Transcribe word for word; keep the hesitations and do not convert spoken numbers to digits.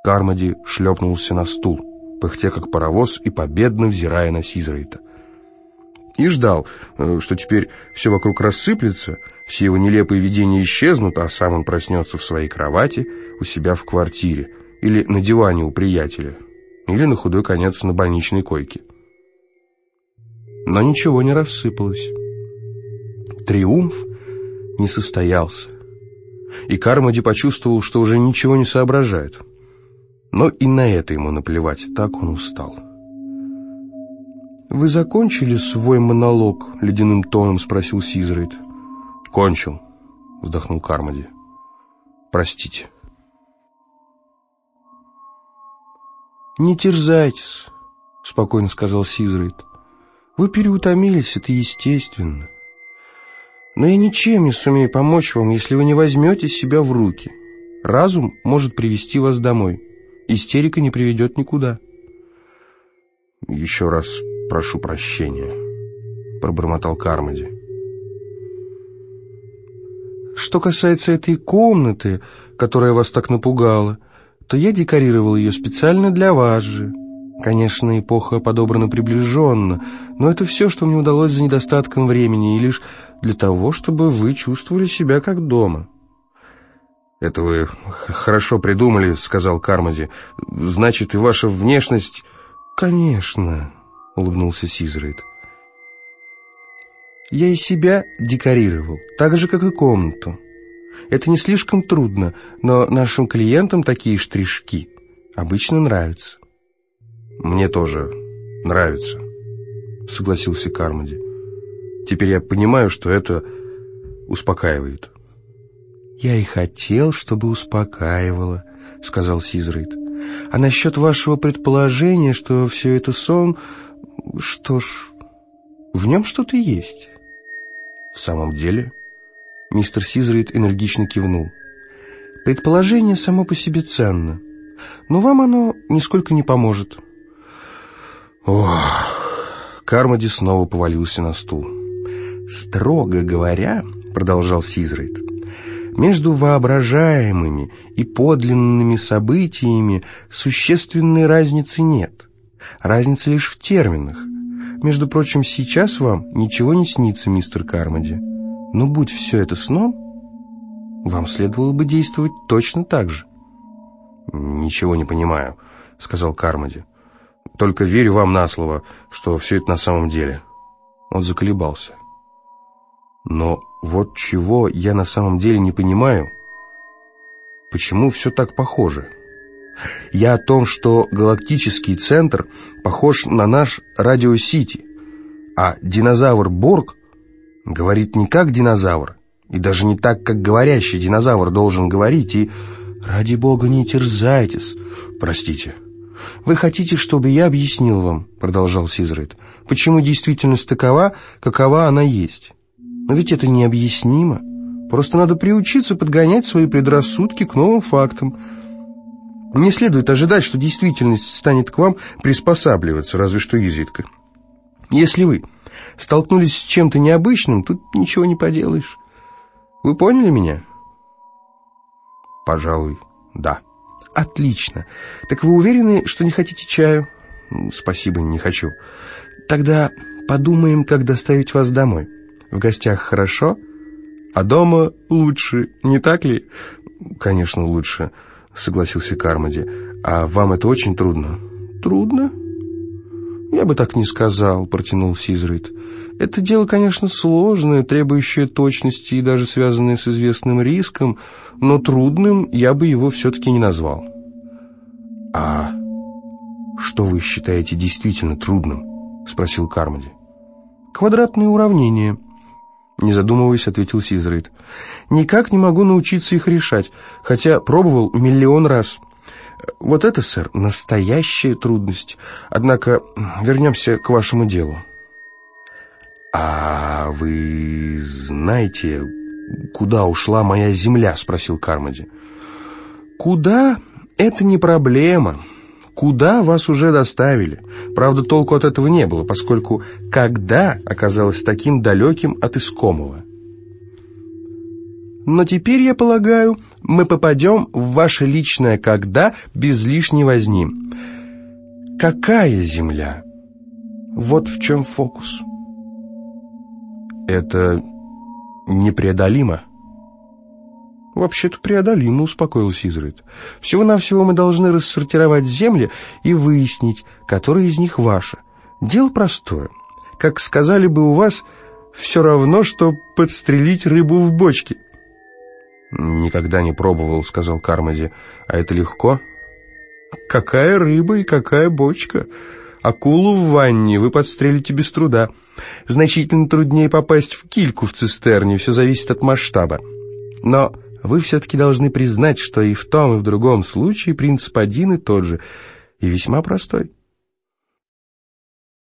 Кармоди шлепнулся на стул, пыхтя как паровоз и победно взирая на Сизрейта. И ждал, что теперь все вокруг рассыплется, все его нелепые видения исчезнут, а сам он проснется в своей кровати у себя в квартире, или на диване у приятеля, или на худой конец на больничной койке. Но ничего не рассыпалось. Триумф не состоялся, и Кармоди почувствовал, что уже ничего не соображает. Но и на это ему наплевать, так он устал. «Вы закончили свой монолог?» — ледяным тоном спросил Сизрейт. «Кончил», — вздохнул Кармоди. «Простите». «Не терзайтесь», — спокойно сказал Сизрейт. «Вы переутомились, это естественно. Но я ничем не сумею помочь вам, если вы не возьмете себя в руки. Разум может привести вас домой. Истерика не приведет никуда». «Еще раз прошу прощения», — пробормотал Кармоди. «Что касается этой комнаты, которая вас так напугала, то я декорировал ее специально для вас же. Конечно, эпоха подобрана приближенно, но это все, что мне удалось за недостатком времени, и лишь для того, чтобы вы чувствовали себя как дома». «Это вы хорошо придумали», — сказал Кармоди. «Значит, и ваша внешность...» «Конечно», — улыбнулся Сизрейт. «Я и себя декорировал, так же, как и комнату. Это не слишком трудно, но нашим клиентам такие штришки обычно нравятся». «Мне тоже нравится», — согласился Кармоди. «Теперь я понимаю, что это успокаивает». «Я и хотел, чтобы успокаивало», — сказал Сизрейт. «А насчет вашего предположения, что все это сон, что ж, в нем что-то есть». «В самом деле?» — мистер Сизрейт энергично кивнул. «Предположение само по себе ценно, но вам оно нисколько не поможет». Ох! Кармоди снова повалился на стул. «Строго говоря, — продолжал Сизрейт, — между воображаемыми и подлинными событиями существенной разницы нет. Разница лишь в терминах. Между прочим, сейчас вам ничего не снится, мистер Кармоди. Но будь все это сном, вам следовало бы действовать точно так же». «Ничего не понимаю», — сказал Кармоди. «Только верю вам на слово, что все это на самом деле». Он заколебался. «Но вот чего я на самом деле не понимаю, почему все так похоже. Я о том, что галактический центр похож на наш Радио-Сити, а динозавр Борг говорит не как динозавр, и даже не так, как говорящий динозавр должен говорить, и... Ради бога, не терзайтесь. Простите. Вы хотите, чтобы я объяснил вам, продолжал Сизрейт, почему действительность такова, какова она есть? Но ведь это необъяснимо. Просто надо приучиться подгонять свои предрассудки к новым фактам. Не следует ожидать, что действительность станет к вам приспосабливаться, разве что изредка. Если вы столкнулись с чем-то необычным, тут ничего не поделаешь. Вы поняли меня? Пожалуй, да. Отлично. Так вы уверены, что не хотите чаю? Спасибо, не хочу. Тогда подумаем, как доставить вас домой. В гостях хорошо, а дома лучше, не так ли? Конечно, лучше, согласился Кармоди. А вам это очень трудно? Трудно? Я бы так не сказал, протянул Сизрейт. Это дело, конечно, сложное, требующее точности и даже связанное с известным риском, но трудным я бы его все-таки не назвал. А что вы считаете действительно трудным? Спросил Кармоди. Квадратные уравнения. Не задумываясь, ответил Сизрейт. Никак не могу научиться их решать, хотя пробовал миллион раз. Вот это, сэр, настоящая трудность. Однако вернемся к вашему делу. «А вы знаете, куда ушла моя земля?» — спросил Кармоди. «Куда? Это не проблема. Куда вас уже доставили. Правда, толку от этого не было, поскольку «когда» оказалось таким далеким от искомого». Но теперь, я полагаю, мы попадем в ваше личное «когда» без лишней возни. Какая земля? Вот в чем фокус. Это непреодолимо. Вообще-то преодолимо, успокоил Сизрайт. Всего-навсего мы должны рассортировать земли и выяснить, которая из них ваша. Дело простое. Как сказали бы у вас, все равно, что подстрелить рыбу в бочке. Никогда не пробовал, сказал Кармоди. А это легко? Какая рыба и какая бочка? Акулу в ванне вы подстрелите без труда. Значительно труднее попасть в кильку в цистерне, все зависит от масштаба. Но вы все-таки должны признать, что и в том, и в другом случае принцип один и тот же, и весьма простой.